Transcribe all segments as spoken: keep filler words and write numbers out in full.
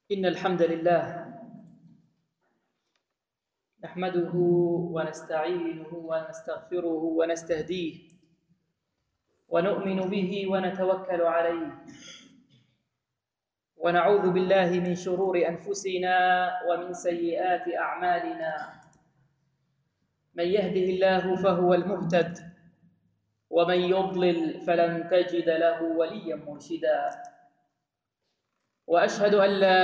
إن الحمد لله نحمده ونستعينه ونستغفره ونستهديه ونؤمن به ونتوكل عليه ونعوذ بالله من شرور أنفسنا ومن سيئات أعمالنا. من يهده الله فهو المهتد ومن يضلل فلن تجد له وليا مرشدا. وأشهد أن لا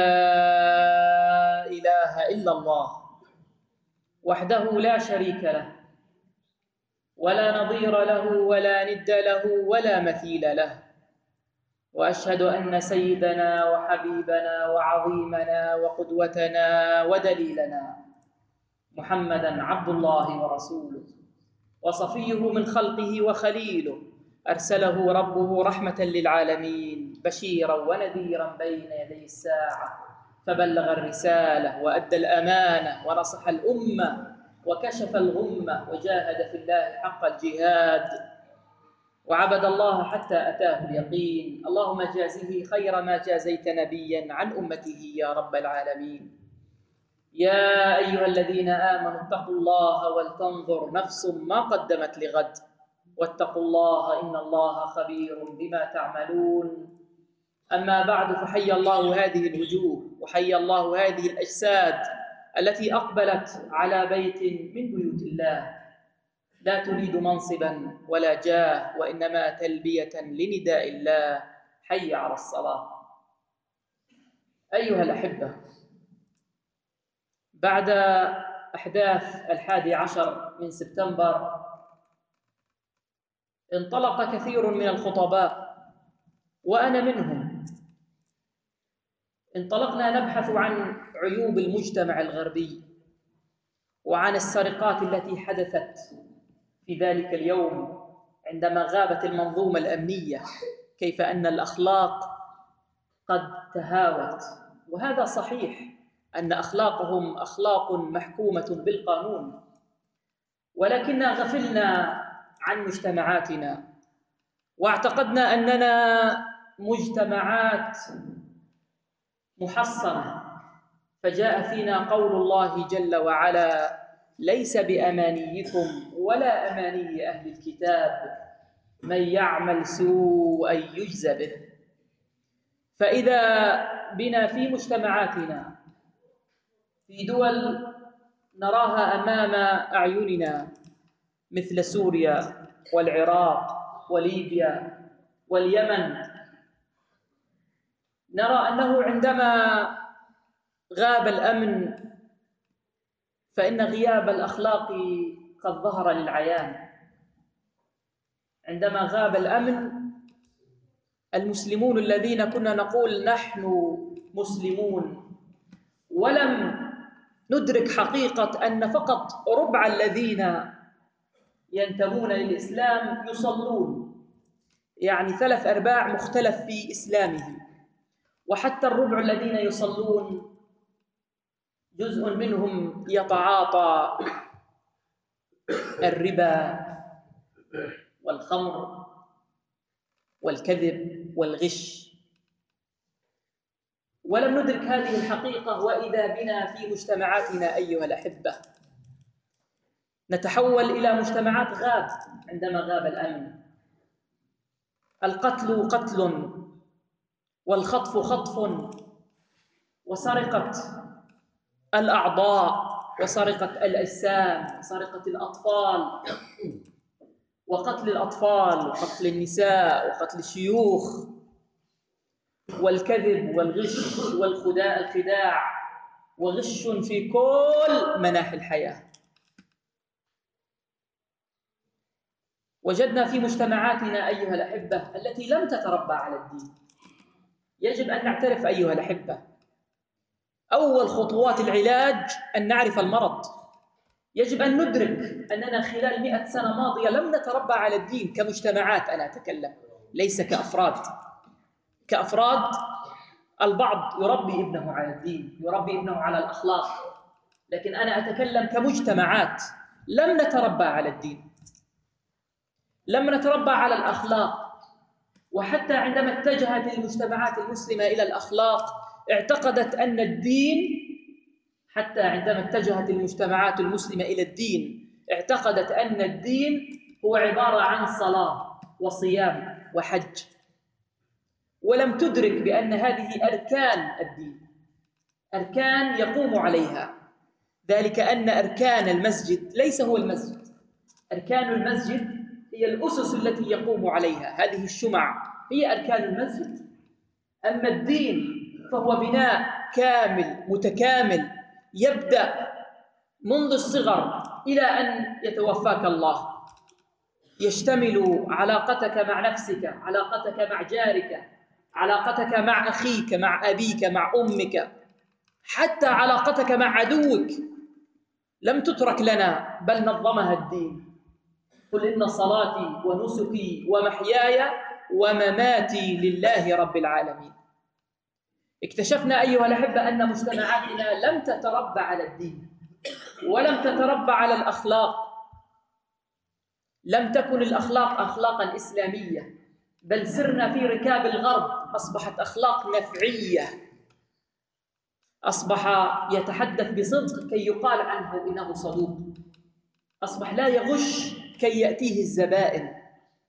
إله إلا الله وحده لا شريك له ولا نظير له ولا ند له ولا مثيل له. وأشهد أن سيدنا وحبيبنا وعظيمنا وقدوتنا ودليلنا محمدًا عبد الله ورسوله وصفيه من خلقه وخليله، أرسله ربه رحمة للعالمين بشيرا ونذيرا بين يدي الساعة، فبلغ الرسالة وأدى الأمانة ونصح الأمة وكشف الغمة وجاهد في الله حق الجهاد وعبد الله حتى أتاه اليقين. اللهم جازه خير ما جازيت نبيا عن أمته يا رب العالمين. يا أيها الذين آمنوا اتقوا الله ولتنظر نفس ما قدمت لغد واتقوا الله إن الله خبير بما تعملون. أما بعد، فحي الله هذه الوجوه وحي الله هذه الأجساد التي أقبلت على بيت من بيوت الله لا تريد منصبا ولا جاه وإنما تلبية لنداء الله: حي على الصلاة. أيها الأحبة، بعد أحداث الحادي عشر من سبتمبر انطلق كثير من الخطباء وأنا منهم، انطلقنا نبحث عن عيوب المجتمع الغربي وعن السرقات التي حدثت في ذلك اليوم عندما غابت المنظومة الأمنية، كيف أن الأخلاق قد تهاوت. وهذا صحيح أن أخلاقهم أخلاق محكومة بالقانون، ولكننا غفلنا عن مجتمعاتنا واعتقدنا أننا مجتمعات محصنة، فجاء فينا قول الله جل وعلا: ليس بأمانيكم ولا أماني أهل الكتاب من يعمل سوءا يجز به. فإذا بنا في مجتمعاتنا في دول نراها أمام أعيننا مثل سوريا والعراق وليبيا واليمن، نرى أنه عندما غاب الأمن فإن غياب الأخلاق قد ظهر للعيان. عندما غاب الأمن، المسلمون الذين كنا نقول نحن مسلمون ولم ندرك حقيقة أن فقط ربع الذين ينتمون للإسلام يصلون، يعني ثلاث أرباع مختلف في إسلامهم، وحتى الربع الذين يصلون جزء منهم يتعاطى الربا والخمر والكذب والغش، ولم ندرك هذه الحقيقة. وإذا بنا في مجتمعاتنا أيها الأحبة نتحول إلى مجتمعات غاب عندما غاب الأمن. القتل قتل والخطف خطف وسرقة الأعضاء وسرقة الأجسام وسرقة الأطفال وقتل الأطفال وقتل النساء وقتل الشيوخ والكذب والغش والخداع الخداع وغش في كل مناحي الحياة. وجدنا في مجتمعاتنا أيها الأحبة التي لم تتربى على الدين. يجب أن نعترف أيها الأحبة، أول خطوات العلاج أن نعرف المرض. يجب أن ندرك أننا خلال مئة سنة ماضية لم نتربى على الدين كمجتمعات. أنا أتكلم ليس كأفراد. كأفراد البعض يربي ابنه على الدين، يربي ابنه على الأخلاق، لكن أنا أتكلم كمجتمعات لم نتربى على الدين، لم نتربى على الأخلاق. وحتى عندما اتجهت المجتمعات المسلمة إلى الأخلاق اعتقدت أن الدين، حتى عندما اتجهت المجتمعات المسلمة إلى الدين، اعتقدت أن الدين هو عبارة عن صلاة وصيام وحج، ولم تدرك بأن هذه أركان الدين، أركان يقوم عليها، ذلك أن أركان المسجد ليس هو المسجد. أركان المسجد هي الأسس التي يقوم عليها، هذه الشمع هي أركان المسجد. أما الدين فهو بناء كامل متكامل يبدأ منذ الصغر إلى أن يتوفاك الله، يشتمل علاقتك مع نفسك، علاقتك مع جارك، علاقتك مع أخيك، مع أبيك، مع أمك، حتى علاقتك مع عدوك لم تترك لنا بل نظمها الدين. قل إن صلاتي ونسكي ومحياي ومماتي لله رب العالمين. اكتشفنا أيها الأحبة أن مجتمعاتنا لم تتربى على الدين ولم تتربى على الأخلاق، لم تكن الأخلاق أخلاقا إسلامية، بل سرنا في ركاب الغرب، أصبحت أخلاق نفعية، أصبح يتحدث بصدق كي يقال عنه إنه صدوق، أصبح لا يغش كي يأتيه الزبائن.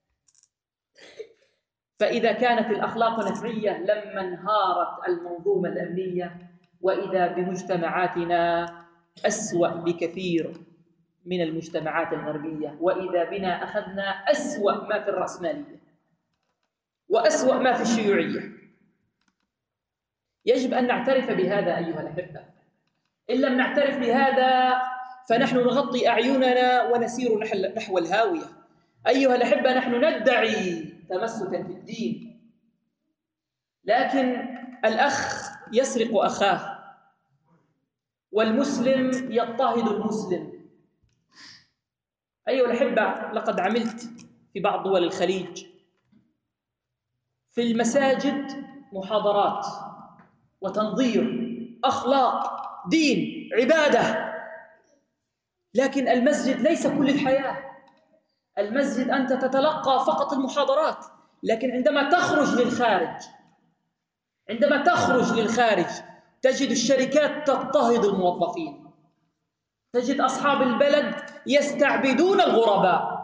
فإذا كانت الأخلاق نفعية لما انهارت المنظومة الأمنية، وإذا بمجتمعاتنا أسوأ بكثير من المجتمعات الغربية، وإذا بنا أخذنا أسوأ ما في الرأسمالية وأسوأ ما في الشيوعية. يجب أن نعترف بهذا أيها الأحبة، إن لم نعترف بهذا فنحن نغطي أعيننا ونسير نحو الهاوية. أيها الأحبة، نحن ندعي تمسكا في الدين، لكن الأخ يسرق أخاه، والمسلم يضطهد المسلم. أيها الأحبة، لقد عملت في بعض دول الخليج في المساجد محاضرات وتنظير أخلاق دين عبادة، لكن المسجد ليس كل الحياة. المسجد أنت تتلقى فقط المحاضرات، لكن عندما تخرج للخارج عندما تخرج للخارج تجد الشركات تضطهد الموظفين، تجد أصحاب البلد يستعبدون الغرباء،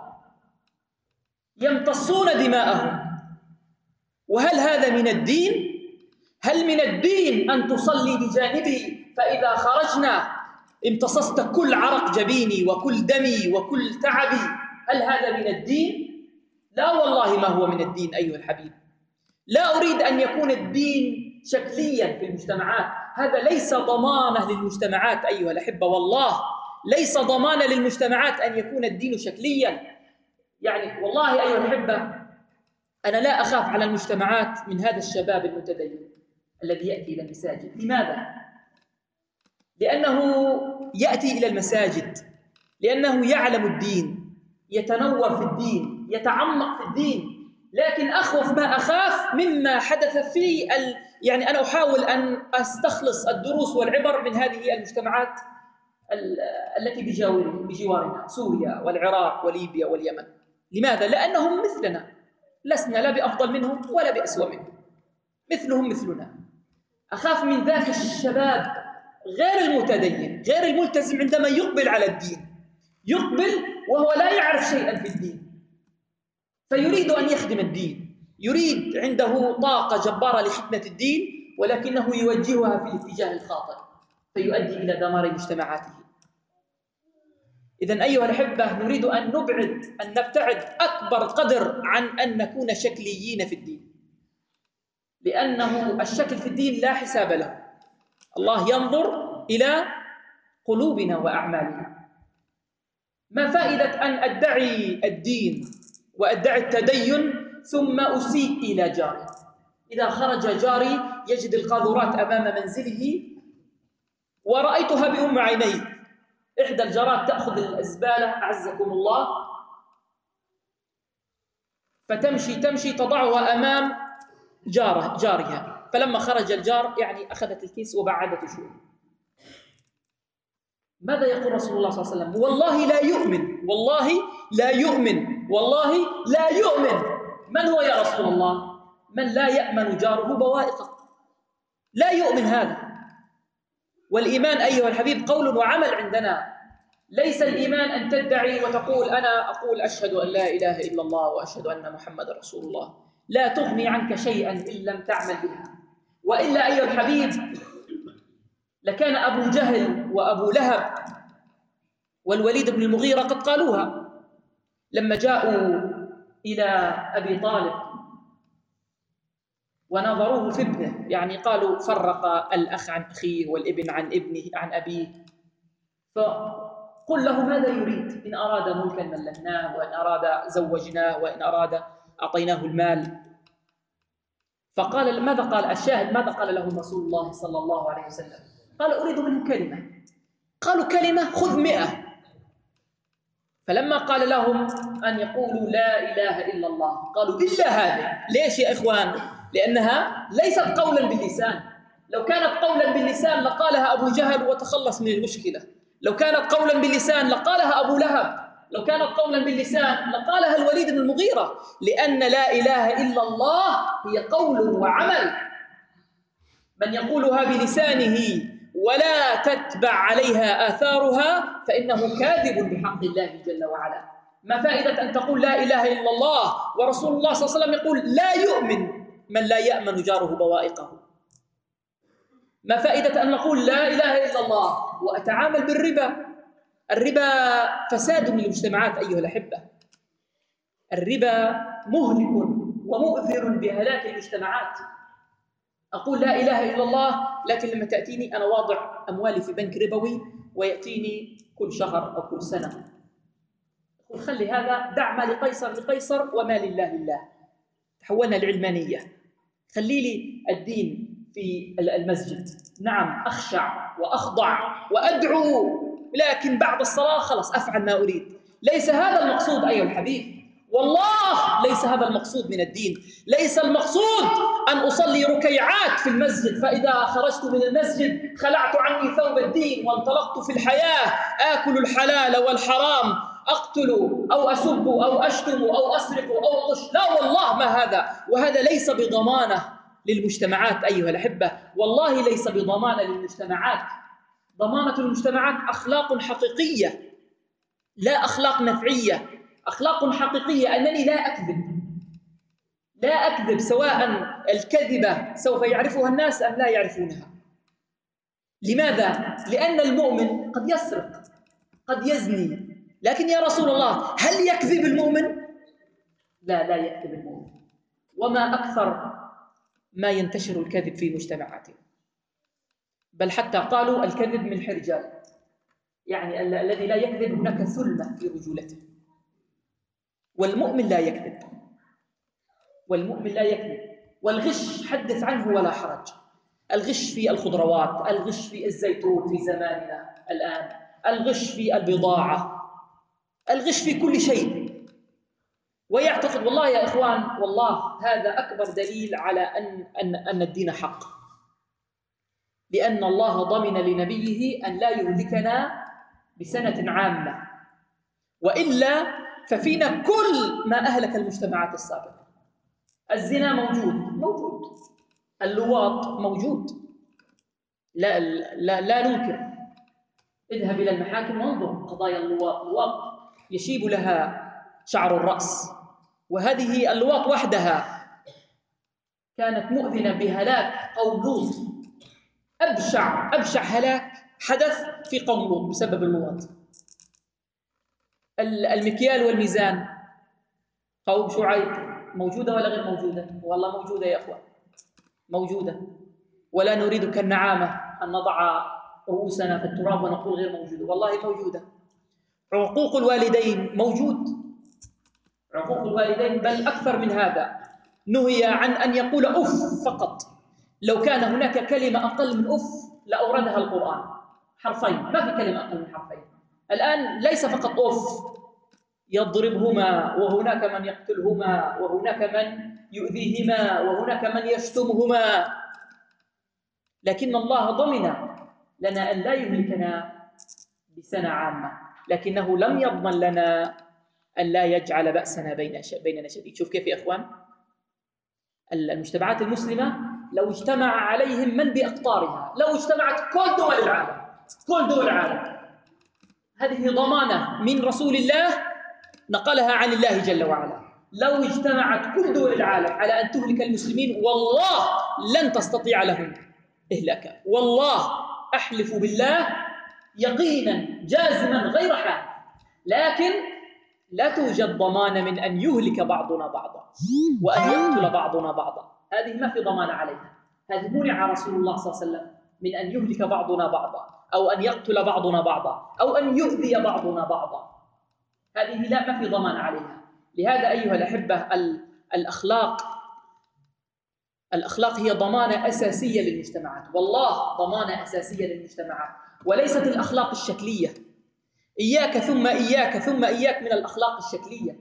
يمتصون دماءهم. وهل هذا من الدين؟ هل من الدين أن تصلي بجانبي فإذا خرجنا امتصصت كل عرق جبيني وكل دمي وكل تعبي؟ هل هذا من الدين؟ لا والله ما هو من الدين أيها الحبيب. لا أريد أن يكون الدين شكليا في المجتمعات، هذا ليس ضمانة للمجتمعات أيها الأحبة، والله ليس ضمانة للمجتمعات أن يكون الدين شكليا. يعني والله أيها الأحبة، أنا لا أخاف على المجتمعات من هذا الشباب المتدين الذي يأتي إلى المساجد. لماذا؟ لأنه يأتي إلى المساجد لأنه يعلم الدين، يتنور في الدين، يتعمق في الدين. لكن أخوف ما أخاف مما حدث في ال... يعني أنا أحاول أن أستخلص الدروس والعبر من هذه المجتمعات ال... التي بجوارنا، سوريا والعراق وليبيا واليمن. لماذا؟ لأنهم مثلنا، لسنا لا بأفضل منهم ولا بأسوأ منهم، مثلهم مثلنا. أخاف من ذاك الشباب غير المتدين غير الملتزم عندما يقبل على الدين، يقبل وهو لا يعرف شيئا في الدين، فيريد أن يخدم الدين، يريد عنده طاقة جبارة لخدمة الدين، ولكنه يوجهها في الاتجاه الخاطئ فيؤدي إلى دمار مجتمعاته. إذن أيها الأحبة، نريد أن نبعد أن نبتعد أكبر قدر عن أن نكون شكليين في الدين، لأنه الشكل في الدين لا حساب له. الله ينظر إلى قلوبنا وأعمالنا. ما فائدة أن أدعي الدين وأدعي التدين ثم أسيء إلى جاري؟ إذا خرج جاري يجد القاذورات أمام منزله، ورأيتها بأم عيني، إحدى الجارات تأخذ الزبالة أعزكم الله فتمشي تمشي تضعها أمام جاره جارها، فلما خرج الجار يعني أخذت الكيس وبعدته شوي. ماذا يقول رسول الله صلى الله عليه وسلم؟ والله لا يؤمن، والله لا يؤمن، والله لا يؤمن. من هو يا رسول الله؟ من لا يأمن جاره بوائقه. لا يؤمن هذا. والإيمان أيها الحبيب قول وعمل عندنا، ليس الإيمان أن تدعي وتقول أنا أقول أشهد أن لا إله إلا الله وأشهد أن محمد رسول الله، لا تغني عنك شيئا إن لم تعمل بها. وإلا أيها الحبيب لكان أبو جهل وأبو لهب والوليد بن المغيرة قد قالوها لما جاءوا إلى أبي طالب ونظروه في ابنه، يعني قالوا فرق الأخ عن أخيه والابن عن ابنه عن أبيه، فقل له ماذا يريد؟ إن أراد ملكا ملكناه، وإن أراد زوجناه، وإن أراد أعطيناه المال. فقال ماذا قال الشاهد؟ ماذا قال له رسول الله صلى الله عليه وسلم؟ قال أريد منه كلمة. قالوا كلمة؟ خذ مئة. فلما قال لهم أن يقولوا لا إله إلا الله قالوا إلا هذه. ليش يا إخوان؟ لأنها ليست قولا باللسان. لو كانت قولا باللسان لقالها أبو جهل وتخلص من المشكلة، لو كانت قولا باللسان لقالها أبو لهب، لو كانت قولا باللسان لقالها الوليد بن المغيرة، لأن لا إله إلا الله هي قول وعمل. من يقولها بلسانه ولا تتبع عليها آثارها فإنه كاذب بحق الله جل وعلا. ما فائدة أن تقول لا إله إلا الله ورسول الله صلى الله عليه وسلم يقول لا يؤمن من لا يأمن جاره بوائقه؟ ما فائدة أن نقول لا إله إلا الله وأتعامل بالربا؟ الربا فساد للمجتمعات أيها الأحبة. الربا مهلك ومؤثر بهلاك المجتمعات. أقول لا إله إلا الله لكن لما تأتيني أنا واضع أموالي في بنك ربوي ويأتيني كل شهر أو كل سنة، أقول خلي هذا، دع ما لقيصر لقيصر وما لله لله. تحولنا لعلمانية. خلي لي الدين في المسجد، نعم أخشع وأخضع وأدعو، لكن بعد الصلاة خلص أفعل ما أريد. ليس هذا المقصود أيها الحبيب، والله ليس هذا المقصود من الدين. ليس المقصود أن أصلي ركيعات في المسجد فإذا خرجت من المسجد خلعت عني ثوب الدين وانطلقت في الحياة آكل الحلال والحرام، أقتل أو أسب أو أشتم أو أسرق أو أغش. لا والله ما هذا، وهذا ليس بضمانة للمجتمعات أيها الأحبة، والله ليس بضمانة للمجتمعات. ضمانة المجتمعات أخلاق حقيقية لا أخلاق نفعية، أخلاق حقيقية أنني لا أكذب، لا أكذب، سواء الكذبة سوف يعرفها الناس أم لا يعرفونها. لماذا؟ لأن المؤمن قد يسرق قد يزني، لكن يا رسول الله هل يكذب المؤمن؟ لا لا يكذب المؤمن. وما أكثر ما ينتشر الكذب في مجتمعاتنا، بل حتى قالوا الكذب من الرجال، يعني ال الذي لا يكذب هناك ثلة في رجولته. والمؤمن لا يكذب، والمؤمن لا يكذب. والغش حدث عنه ولا حرج. الغش في الخضروات، الغش في الزيتون في زماننا الآن، الغش في البضاعة، الغش في كل شيء. ويعتقد، والله يا إخوان والله هذا أكبر دليل على أن, أن, أن الدين حق، لأن الله ضمن لنبيه أن لا يهلكنا بسنة عامة، وإلا ففينا كل ما أهلك المجتمعات السابقة. الزنا موجود موجود، اللواط موجود، لا, لا, لا ننكر. اذهب إلى المحاكم وانظر قضايا اللواط، لواط يشيب لها شعر الرأس. وهذه اللواط وحدها كانت مؤذنة بهلاك قوم لوط. أبشع أبشع هلاك حدث في قوم لوط بسبب اللواط. المكيال والميزان قوم شعيب موجودة ولا غير موجودة؟ والله موجودة يا أخوان، موجودة. ولا نريد كالنعامة أن نضع رؤوسنا في التراب ونقول غير موجودة، والله موجودة. عقوق الوالدين موجود، عقوق الوالدين، بل أكثر من هذا. نهي عن أن يقول أف فقط. لو كان هناك كلمة أقل من أف لأوردها القرآن، حرفين، ما في كلمة أقل من حرفين. الآن ليس فقط أف، يضربهما وهناك من يقتلهما وهناك من يؤذيهما وهناك من يشتمهما. لكن الله ضمن لنا أن لا يهلكنا بسنة عامة، لكنه لم يضمن لنا أن لا يجعل بأسنا بيننا شديد. شوف كيف يا إخوان، المجتمعات المسلمة لو اجتمع عليهم من بأقطارها، لو اجتمعت كل دول العالم، كل دول العالم، هذه ضمانة من رسول الله نقلها عن الله جل وعلا. لو اجتمعت كل دول العالم على أن تهلك المسلمين والله لن تستطيع لهم إهلاكا، والله أحلف بالله يقينا جازما غير حال. لكن لا توجد ضمانة من أن يهلك بعضنا بعضا وأن يقتل بعضنا بعضا، هذه ما في ضمان عليها. هذه منع رسول الله صلى الله عليه وسلم من أن يهلك بعضنا بعضا أو أن يقتل بعضنا بعضا أو أن يؤذي بعضنا بعضا، هذه لا ما في ضمان عليها. لهذا أيها الأحبة الأخلاق الأخلاق هي ضمانة أساسية للمجتمعات، والله ضمانة أساسية للمجتمعات، وليست الأخلاق الشكلية. إياك ثم إياك ثم إياك من الأخلاق الشكلية.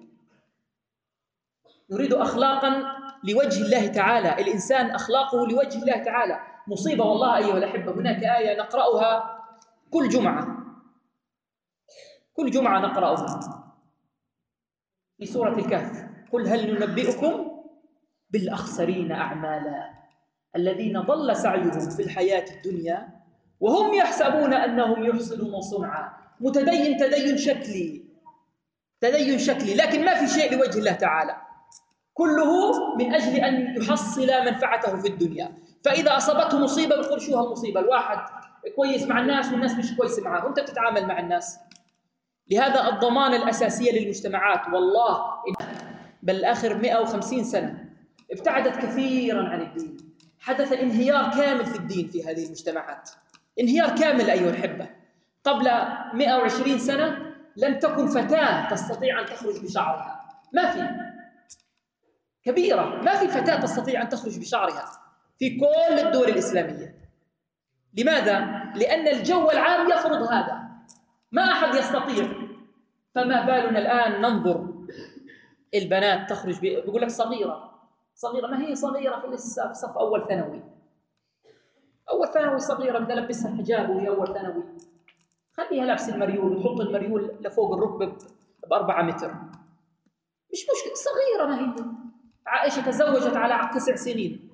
نريد أخلاقا لوجه الله تعالى، الإنسان أخلاقه لوجه الله تعالى. مصيبة والله أيها الأحبة، هناك آية نقرأها كل جمعة، كل جمعة نقرأها في سورة الكهف: قل هل ننبئكم بالأخسرين أعمالا الذين ضل سعيهم في الحياة الدنيا وهم يحسبون أنهم يحسنون صنعا. متدين تدين شكلي، تدين شكلي، لكن ما في شيء لوجه الله تعالى، كله من أجل أن يحصل منفعته في الدنيا. فإذا أصابته مصيبة بيقول شو هالمصيبة، الواحد كويس مع الناس والناس مش كويسة معه، وأنت بتتعامل مع الناس. لهذا الضمانة الأساسية للمجتمعات والله بل آخر مئة وخمسين سنة ابتعدت كثيرا عن الدين، حدث انهيار كامل في الدين في هذه المجتمعات، انهيار كامل أيها الأحبة. قبل مئة وعشرين سنة لم تكن فتاة تستطيع أن تخرج بشعرها، ما في كبيرة، ما في فتاة تستطيع أن تخرج بشعرها في كل الدول الإسلامية. لماذا؟ لأن الجو العام يفرض هذا، ما أحد يستطيع. فما بالنا الآن ننظر البنات تخرج بيقول لك صغيرة، صغيرة ما هي صغيرة، في لسه في صف أول ثانوي، أول ثانوي صغيرة، بدها لبسها حجاب وهي أول ثانوي، خليها لابس المريول وتحط المريول لفوق الركبة بأربعة متر، مش مشكلة، صغيرة ما هي. عائشة تزوجت على تسع سنين.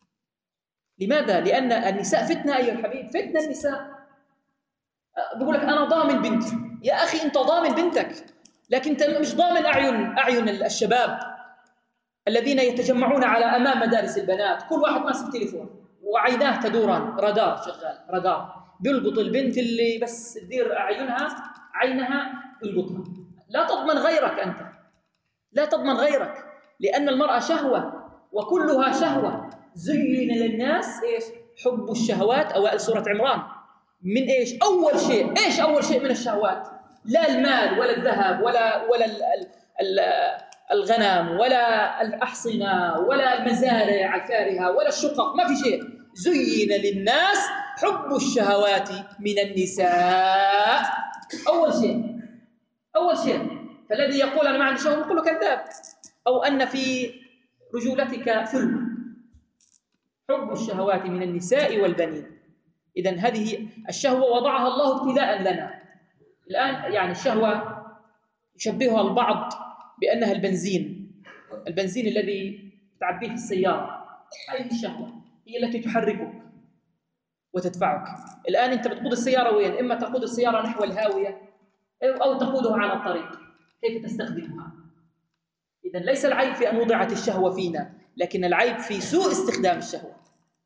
لماذا؟ لأن النساء فتنة أيها الحبيب، فتنة النساء. بقول لك أنا ضامن بنتي، يا أخي أنت ضامن بنتك، لكن أنت مش ضامن أعين أعين الشباب الذين يتجمعون على أمام مدارس البنات، كل واحد ماسك تليفون وعيناه تدوران، رادار شغال، رادار بيلقط البنت اللي بس تدير أعينها عينها يلقطها. لا تضمن غيرك أنت، لا تضمن غيرك، لأن المرأة شهوة وكلها شهوة. زين للناس إيش؟ حب الشهوات، أوائل سورة عمران. من إيش؟ أول شيء، إيش أول شيء من الشهوات؟ لا المال ولا الذهب ولا ولا ال ال ال الغنم ولا الأحصنة ولا المزارع الفارهة ولا الشقق، ما في شيء. زين للناس حب الشهوات من النساء، أول شيء، أول شيء. فالذي يقول أنا ما عندي شهوة نقول له كذاب، أو أن في رجولتك ثلم. حب الشهوات من النساء والبنين. إذن هذه الشهوة وضعها الله ابتلاء لنا. الآن يعني الشهوة يشبهها البعض بأنها البنزين، البنزين الذي تعبيه في السيارة، هذه الشهوة هي التي تحركك وتدفعك. الآن أنت بتقود السيارة وين؟ إما تقود السيارة نحو الهاوية أو تقودها على الطريق، كيف تستخدمها؟ إذن ليس العيب في أن وضعت الشهوة فينا، لكن العيب في سوء استخدام الشهوة.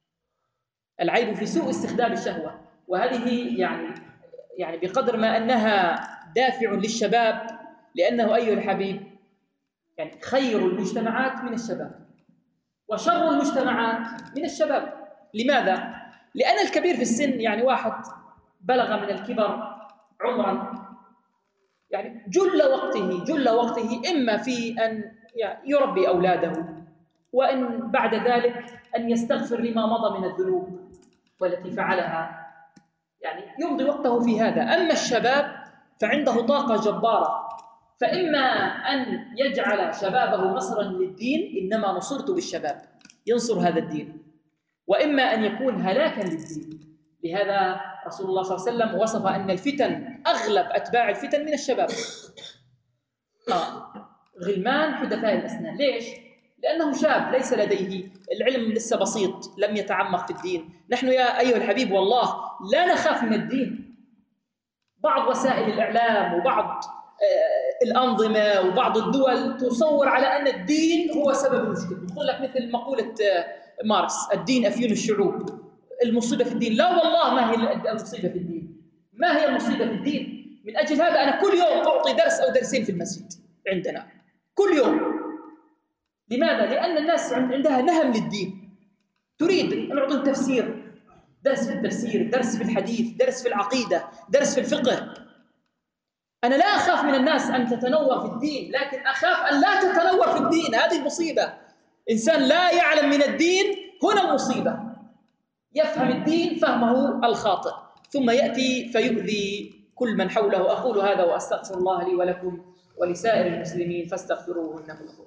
العيب في سوء استخدام الشهوة. وهذه يعني يعني بقدر ما أنها دافع للشباب، لأنه أيها الحبيب يعني خير المجتمعات من الشباب وشر المجتمعات من الشباب. لماذا؟ لأن الكبير في السن، يعني واحد بلغ من الكبر عمرا، يعني جل وقته جل وقته إما في أن يربي أولاده، وإن بعد ذلك أن يستغفر لما مضى من الذنوب والتي فعلها، يعني يمضي وقته في هذا. أما الشباب فعنده طاقة جبارة، فإما أن يجعل شبابه نصرا للدين، إنما نصرت بالشباب، ينصر هذا الدين، وإما أن يكون هلاكا للدين. لهذا رسول الله صلى الله عليه وسلم وصف أن الفتن، أغلب أتباع الفتن من الشباب. آه. غلمان حدثاء الأسنان. ليش؟ لأنه شاب ليس لديه العلم، لسه بسيط، لم يتعمق في الدين. نحن يا أيها الحبيب والله لا نخاف من الدين. بعض وسائل الإعلام وبعض الأنظمة وبعض الدول تصور على أن الدين هو سبب المشكلة. يقول لك مثل مقولة ماركس: الدين أفيون الشعوب. المصيبة في الدين. لا والله، ما هي المصيبة في الدين؟ ما هي المصيبة في الدين؟ من أجل هذا أنا كل يوم أعطي درس أو درسين في المسجد عندنا كل يوم. لماذا؟ لأن الناس عندها نهم للدين، تريد أن أعطي تفسير، درس في التفسير، درس في الحديث، درس في العقيدة، درس في الفقه. أنا لا أخاف من الناس أن تتنور في الدين، لكن أخاف أن لا تتنور في الدين. هذه المصيبة. إنسان لا يعلم من الدين، هنا المصيبة. يفهم الدين فهمه الخاطئ، ثم يأتي فيؤذي كل من حوله. أقول هذا وأستغفر الله لي ولكم ولسائر المسلمين فاستغفروه إنه الغفور.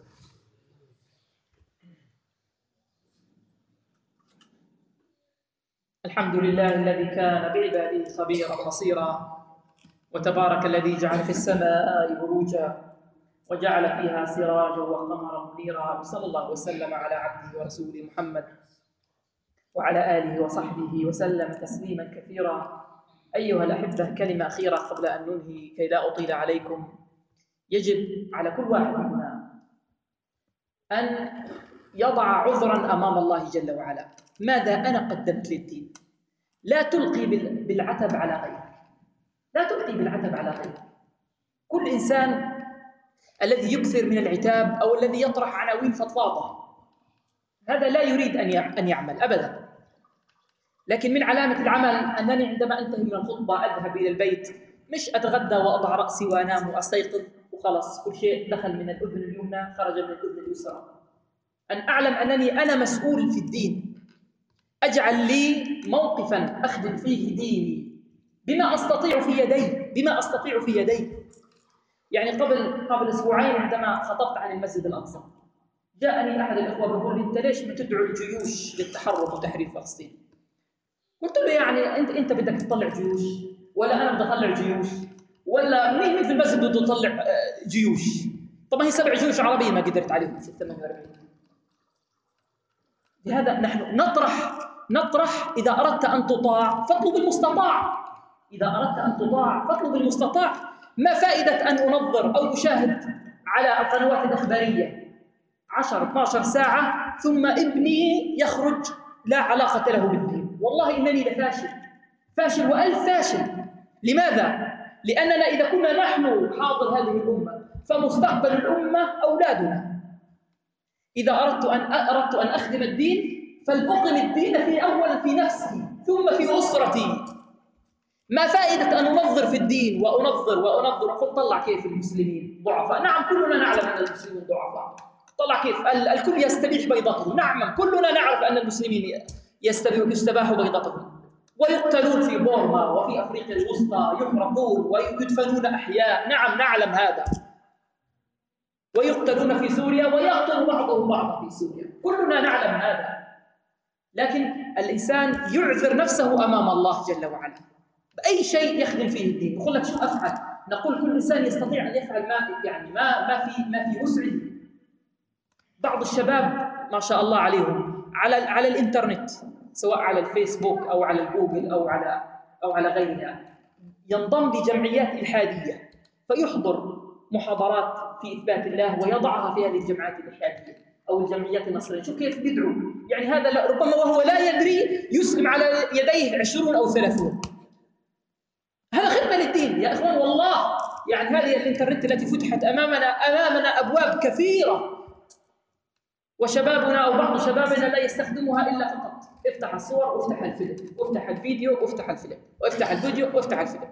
الحمد لله الذي كان بعباده خبيرا بصيرا، وتبارك الذي جعل في السماء بروجا وجعل فيها سراجا وقمرا منيرا، وصلى الله وسلم على عبده ورسوله محمد وعلى آله وصحبه وسلم تسليما كثيرا. أيها الأحبة، كلمة أخيرة قبل أن ننهي كي لا أطيل عليكم. يجب على كل واحد منا أن يضع عذرا أمام الله جل وعلا. ماذا أنا قدمت للدين؟ لا تلقي بالعتب على غيرك، لا تلقي بالعتب على غيرك. كل إنسان الذي يكثر من العتاب أو الذي يطرح عناوين فضفاضة، هذا لا يريد أن يعمل أبدا. لكن من علامة العمل أنني عندما أنتهي من الخطبة أذهب إلى البيت، مش أتغدى وأضع رأسي وأنام وأستيقظ وخلص كل شيء دخل من الأذن اليمنى خرج من الأذن اليسرى. أن أعلم أنني أنا مسؤول في الدين، أجعل لي موقفاً أخدم فيه ديني بما أستطيع في يدي، بما أستطيع في يدي. يعني قبل قبل أسبوعين عندما خطبت عن المسجد الأقصى، جاءني أحد الإخوة بيقول لي: أنت ليش بتدعو الجيوش للتحرك وتحرير فلسطين؟ قلت له: يعني أنت أنت بدك تطلع جيوش ولا أنا بدي أطلع جيوش؟ ولا مين مين في المسجد بده يطلع جيوش؟ طب هي سبع جيوش عربية ما قدرت عليهم في ثمانية وأربعين. لهذا نحن نطرح نطرح إذا أردت أن تطاع فاطلب المستطاع، إذا أردت أن تطاع فاطلب المستطاع. ما فائدة أن أنظر أو أشاهد على القنوات الإخبارية عشر اثنتي عشرة ساعة ثم ابني يخرج لا علاقة له بالدين؟ والله إنني لفاشل، فاشل وألف فاشل. لماذا؟ لأننا إذا كنا نحن حاضر هذه الأمة فمستقبل الأمة أولادنا. إذا أردت أن أردت أن أخدم الدين فلأقم الدين في أول في نفسي ثم في أسرتي. ما فائدة أن أنظر في الدين وأنظر وأنظر وأقول طلع كيف المسلمين ضعفاء. نعم كلنا نعلم أن المسلمين ضعفاء. طلع كيف الكل يستبيح بيضته. نعم كلنا نعرف أن المسلمين يستباح بيضتهم ويقتلون في بورما وفي أفريقيا الوسطى، يحرقون ويدفنون أحياء. نعم نعلم هذا. ويقتلون في سوريا ويقتل بعضهم بعضا في سوريا. كلنا نعلم هذا. لكن الإنسان يعذر نفسه أمام الله جل وعلا بأي شيء يخدم فيه الدين. يقول لك شو أفعل؟ نقول كل إنسان يستطيع أن يفعل ما يعني ما ما في ما في وسعه. بعض الشباب ما شاء الله عليهم على على الإنترنت، سواء على الفيسبوك أو على الجوجل أو على أو على غيرها، ينضم لجمعيات إلحادية فيحضر محاضرات في إثبات الله ويضعها في هذه الجمعيات الإلحادية أو الجمعيات النصرانية. شوف كيف بيدعو. يعني هذا ربما وهو لا يدري يسلم على يديه عشرون أو ثلاثون. هذا خدمة للدين يا إخوان والله. يعني هذه الإنترنت التي فتحت أمامنا أمامنا أبواب كثيرة، وشبابنا أو بعض شبابنا لا يستخدمها إلا فقط افتح الصور وافتح الفيلم وافتح الفيديو وافتح الفيلم وافتح الفيديو وافتح الفيلم.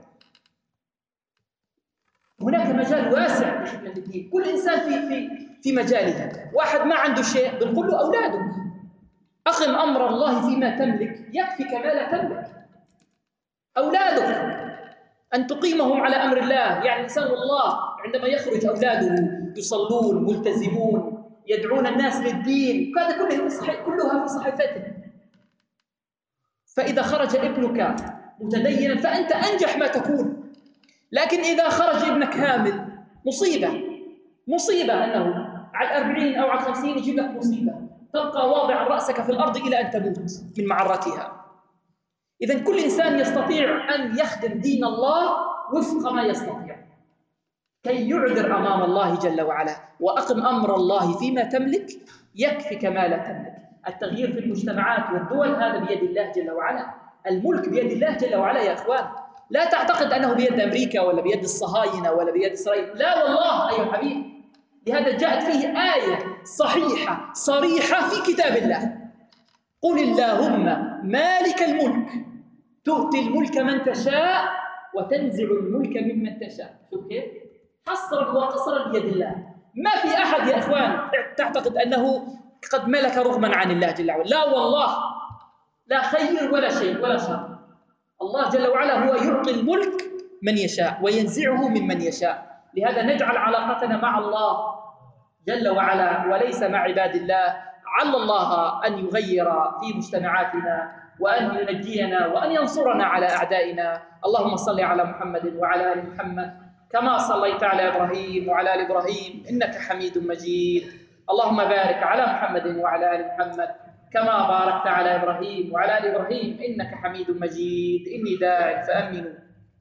هناك مجال واسع لخدمة الدين، كل إنسان في في في مجاله. واحد ما عنده شيء بنقول له أولادك أقم أمر الله فيما تملك يكفيك ما لا تملك. أولادك أن تقيمهم على أمر الله. يعني إنسان الله عندما يخرج أولاده يصلون ملتزمون يدعون الناس للدين، هذا كله كلها في صحيفته. فإذا خرج ابنك متدينا فأنت أنجح ما تكون. لكن إذا خرج ابنك هامل مصيبة، مصيبة أنه على الأربعين أو على الخمسين يجيب لك مصيبة، تبقى واضعا رأسك في الأرض إلى أن تموت من معرتها. إذن كل إنسان يستطيع أن يخدم دين الله وفق ما يستطيع كي يعذر أمام الله جل وعلا. وأقم أمر الله فيما تملك يكفك ما لا تملك. التغيير في المجتمعات والدول هذا بيد الله جل وعلا، الملك بيد الله جل وعلا يا إخوان. لا تعتقد أنه بيد أمريكا ولا بيد الصهاينة ولا بيد إسرائيل، لا والله أيها الحبيب. لهذا جاءت فيه آية صحيحة صريحة في كتاب الله: قل اللهم مالك الملك تؤتي الملك من تشاء وتنزع الملك ممن تشاء. شوف كيف حصرا وقصرا بيد الله. ما في أحد يا إخوان تعتقد أنه قد ملك رغما عن الله جل وعلا، لا والله، لا خير ولا شيء ولا شر. الله جل وعلا هو يعطي الملك من يشاء وينزعه ممن يشاء. لهذا نجعل علاقتنا مع الله جل وعلا وليس مع عباد الله. عل الله أن يغير في مجتمعاتنا وأن ينجينا وأن ينصرنا على أعدائنا. اللهم صل على محمد وعلى آل محمد كما صليت على إبراهيم وعلى آل إبراهيم إنك حميد مجيد. اللهم بارك على محمد وعلى آل محمد كما باركت على إبراهيم وعلى آل إبراهيم إنك حميد مجيد. إني داع فأمنوا.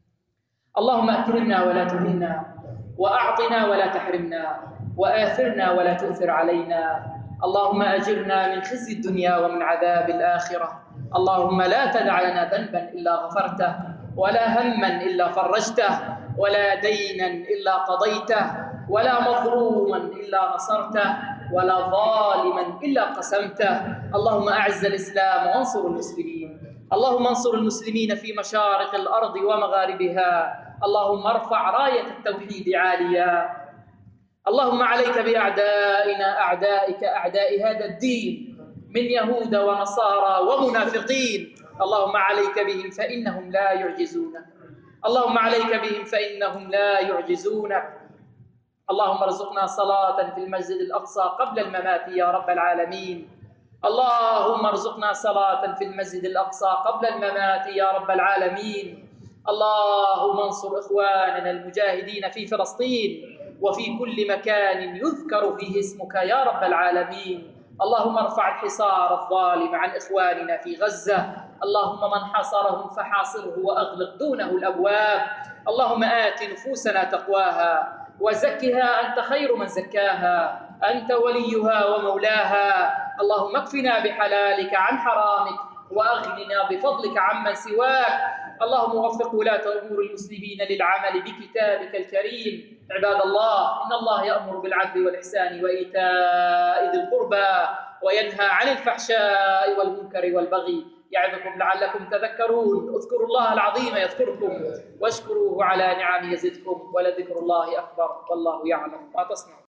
اللهم أكرمنا ولا تهنا، وأعطنا ولا تحرمنا، وآثرنا ولا تؤثر علينا. اللهم أجرنا من خزي الدنيا ومن عذاب الآخرة. اللهم لا تدع لنا ذنبا إلا غفرته، ولا هما إلا فرجته، ولا دينا إلا قضيته، ولا مظلوما إلا نصرته، ولا ظالما إلا قسمته. اللهم أعز الإسلام وانصر المسلمين. اللهم انصر المسلمين في مشارق الأرض ومغاربها. اللهم ارفع راية التوحيد عاليا. اللهم عليك بأعدائنا أعدائك أعداء هذا الدين من يهود ونصارى ومنافقين. اللهم عليك بهم فإنهم لا يعجزونك. اللهم عليك بهم فإنهم لا يعجزونك. اللهم ارزقنا صلاة في المسجد الأقصى قبل الممات يا رب العالمين. اللهم ارزقنا صلاة في المسجد الأقصى قبل الممات يا رب العالمين. اللهم انصر إخواننا المجاهدين في فلسطين وفي كل مكان يذكر فيه اسمك يا رب العالمين. اللهم ارفع الحصار الظالم عن إخواننا في غزة. اللهم من حاصرهم فحاصره وأغلق دونه الأبواب. اللهم آت نفوسنا تقواها وزكها أنت خير من زكاها، أنت وليها ومولاها. اللهم اكفنا بحلالك عن حرامك وأغننا بفضلك عمن سواك. اللهم وفق ولاة أمور المسلمين للعمل بكتابك الكريم. عباد الله، إن الله يأمر بالعدل والإحسان وإيتاء ذي القربى وينهى عن الفحشاء والمنكر والبغي يعظكم لعلكم تذكرون. اذكروا الله العظيم يذكركم واشكروه على نعمه يزدكم ولذكر الله أكبر والله يعلم ما تصنعون.